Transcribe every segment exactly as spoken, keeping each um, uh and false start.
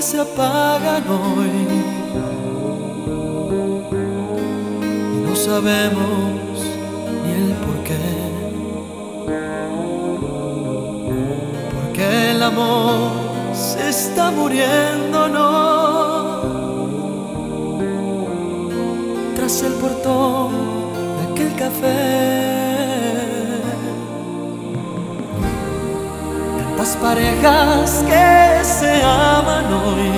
se apagan hoy y no sabemos ni el porqué, porque el amor se está muriendo, no, tras el portón de aquel café. Las parejas que se aman hoy,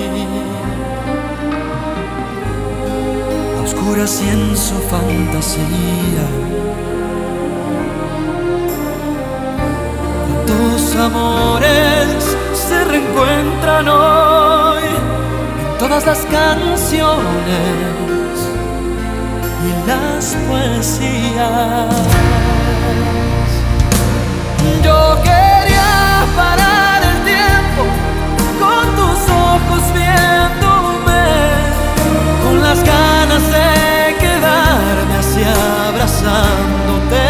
a oscuras y en su fantasía. Cuántos amores se reencuentran hoy en todas las canciones y las poesías. Yo quería parar el tiempo con tus ojos viéndome, con las ganas de quedarme así abrazándote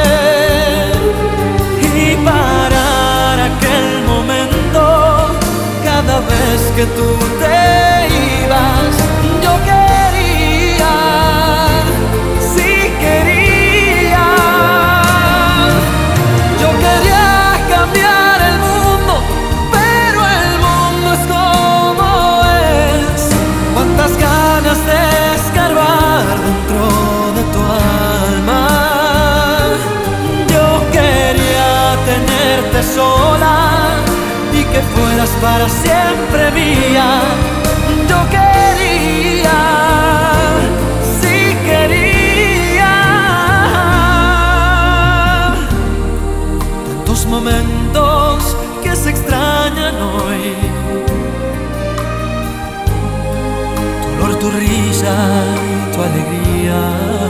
y parar aquel momento cada vez que tú te ibas. Yo quería, sí quería, yo quería cambiar el mundo, pero el mundo es como es. Cuántas ganas de escarbar dentro de tu alma. Yo quería tenerte sola y que fueras para siempre mía. Yo quería, sí quería. Tantos momentos que se extrañan hoy, tu olor, tu risa y tu alegría.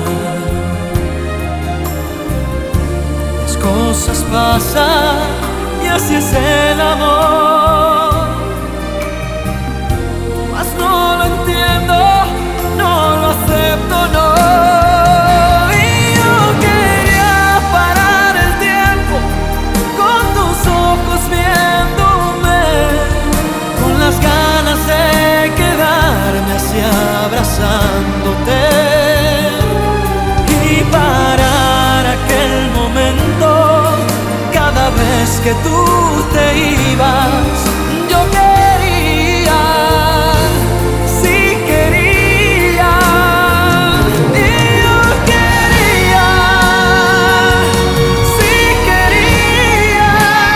Las cosas pasan y así es el amor, mas no lo entiendo, no lo acepto, no. Y yo quería parar el tiempo con tus ojos viéndome, con las ganas de quedarme así abrazándote y parar aquel momento cada vez que tú te ibas. Yo quería, sí quería, y yo quería, sí quería.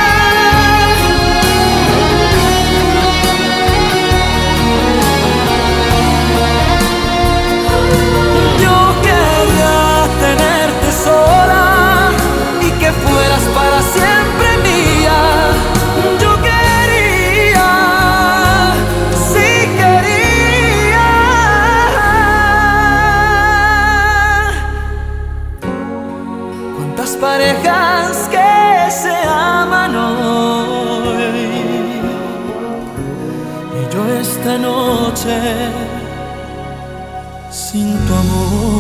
Yo quería tenerte sola y que fueras para siempre mía. Yo quería, sí quería. Cuántas parejas que se aman hoy y yo esta noche sin tu amor.